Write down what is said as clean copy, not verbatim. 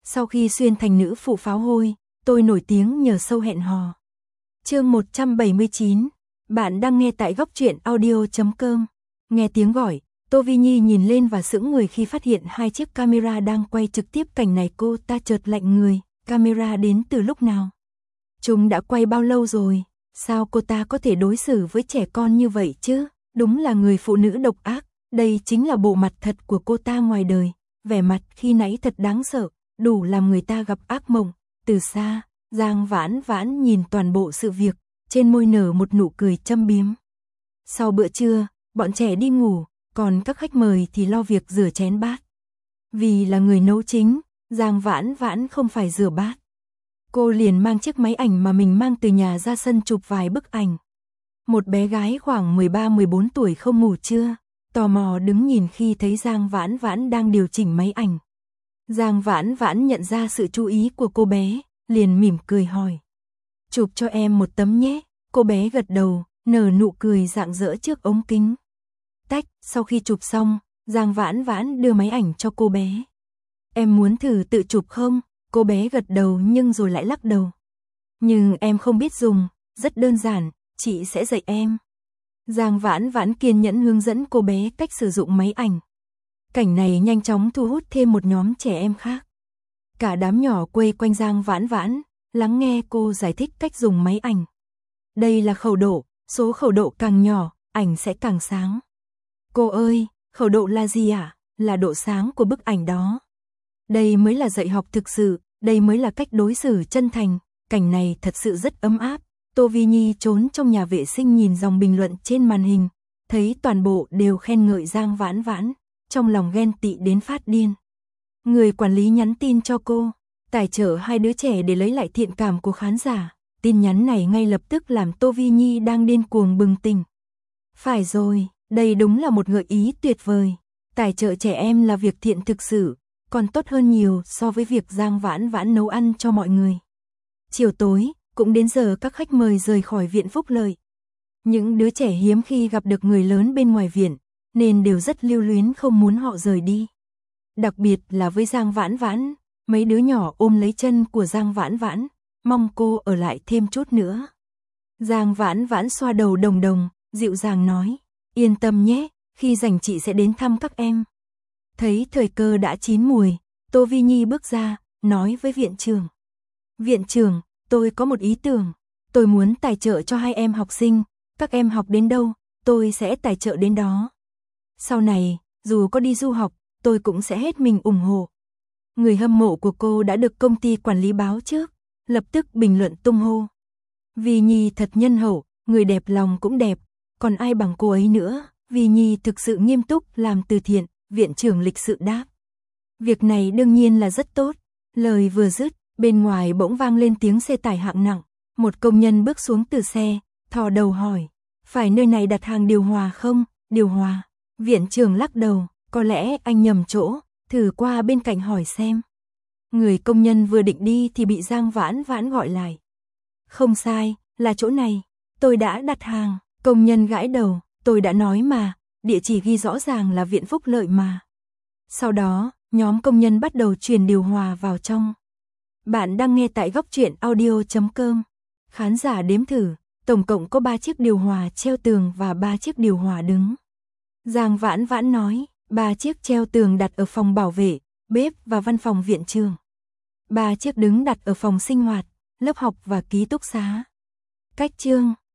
Sau khi xuyên thành nữ phụ pháo hôi, tôi nổi tiếng nhờ show hẹn hò. Chương 179. Bạn đang nghe tại góc truyện audio.com. Nghe tiếng gọi, Tô Vi Nhi nhìn lên và sững người khi phát hiện hai chiếc camera đang quay trực tiếp cảnh này. Cô ta chợt lạnh người, camera đến từ lúc nào? Chúng đã quay bao lâu rồi? Sao cô ta có thể đối xử với trẻ con như vậy chứ? Đúng là người phụ nữ độc ác. Đây chính là bộ mặt thật của cô ta ngoài đời. Vẻ mặt khi nãy thật đáng sợ, đủ làm người ta gặp ác mộng. Từ xa, Giang Vãn Vãn nhìn toàn bộ sự việc, trên môi nở một nụ cười châm biếm. Sau bữa trưa, bọn trẻ đi ngủ, còn các khách mời thì lo việc rửa chén bát. Vì là người nấu chính, Giang Vãn Vãn không phải rửa bát. Cô liền mang chiếc máy ảnh mà mình mang từ nhà ra sân chụp vài bức ảnh. Một bé gái khoảng 13-14 tuổi không ngủ trưa, tò mò đứng nhìn khi thấy Giang Vãn Vãn đang điều chỉnh máy ảnh. Giang Vãn Vãn nhận ra sự chú ý của cô bé, liền mỉm cười hỏi. Chụp cho em một tấm nhé. Cô bé gật đầu, nở nụ cười rạng rỡ trước ống kính. Tách, sau khi chụp xong, Giang Vãn Vãn đưa máy ảnh cho cô bé. Em muốn thử tự chụp không? Cô bé gật đầu nhưng rồi lại lắc đầu. Nhưng em không biết dùng, rất đơn giản, chị sẽ dạy em. Giang Vãn Vãn kiên nhẫn hướng dẫn cô bé cách sử dụng máy ảnh. Cảnh này nhanh chóng thu hút thêm một nhóm trẻ em khác. Cả đám nhỏ quây quanh Giang Vãn Vãn, lắng nghe cô giải thích cách dùng máy ảnh. Đây là khẩu độ, số khẩu độ càng nhỏ, ảnh sẽ càng sáng. Cô ơi, khẩu độ là gì ạ? Là độ sáng của bức ảnh đó. Đây mới là dạy học thực sự, đây mới là cách đối xử chân thành. Cảnh này thật sự rất ấm áp. Tô Vi Nhi trốn trong nhà vệ sinh nhìn dòng bình luận trên màn hình, thấy toàn bộ đều khen ngợi Giang Vãn Vãn, trong lòng ghen tị đến phát điên. Người quản lý nhắn tin cho cô, tài trợ 2 đứa trẻ để lấy lại thiện cảm của khán giả. Tin nhắn này ngay lập tức làm Tô Vi Nhi đang điên cuồng bừng tỉnh. Phải rồi, đây đúng là một gợi ý tuyệt vời. Tài trợ trẻ em là việc thiện thực sự, còn tốt hơn nhiều so với việc Giang Vãn Vãn nấu ăn cho mọi người. Chiều tối, cũng đến giờ các khách mời rời khỏi viện phúc lợi. Những đứa trẻ hiếm khi gặp được người lớn bên ngoài viện, nên đều rất lưu luyến không muốn họ rời đi. Đặc biệt là với Giang Vãn Vãn, mấy đứa nhỏ ôm lấy chân của Giang Vãn Vãn, mong cô ở lại thêm chút nữa. Giang Vãn Vãn xoa đầu đồng đồng, dịu dàng nói, yên tâm nhé, khi rảnh chị sẽ đến thăm các em. Thấy thời cơ đã chín mùi, Tô Vi Nhi bước ra, nói với viện trưởng. Viện trưởng, tôi có một ý tưởng, tôi muốn tài trợ cho 2 em học sinh, các em học đến đâu, tôi sẽ tài trợ đến đó. Sau này, dù có đi du học, tôi cũng sẽ hết mình ủng hộ. Người hâm mộ của cô đã được công ty quản lý báo trước, lập tức bình luận tung hô. Vi Nhi thật nhân hậu, người đẹp lòng cũng đẹp, còn ai bằng cô ấy nữa. Vi Nhi thực sự nghiêm túc làm từ thiện, viện trưởng lịch sự đáp. Việc này đương nhiên là rất tốt. Lời vừa dứt, bên ngoài bỗng vang lên tiếng xe tải hạng nặng. Một công nhân bước xuống từ xe, thò đầu hỏi, phải nơi này đặt hàng điều hòa không? Điều hòa. Viện trưởng lắc đầu, có lẽ anh nhầm chỗ, thử qua bên cạnh hỏi xem. Người công nhân vừa định đi thì bị Giang Vãn Vãn gọi lại. Không sai, là chỗ này, tôi đã đặt hàng. Công nhân gãi đầu, tôi đã nói mà, địa chỉ ghi rõ ràng là viện phúc lợi mà. Sau đó, nhóm công nhân bắt đầu truyền điều hòa vào trong. Bạn đang nghe tại góc truyện audio.com. Khán giả đếm thử, tổng cộng có 3 chiếc điều hòa treo tường và 3 chiếc điều hòa đứng. Giang Vãn Vãn nói, 3 chiếc treo tường đặt ở phòng bảo vệ, bếp và văn phòng viện trường. 3 chiếc đứng đặt ở phòng sinh hoạt, lớp học và ký túc xá. Cách chương,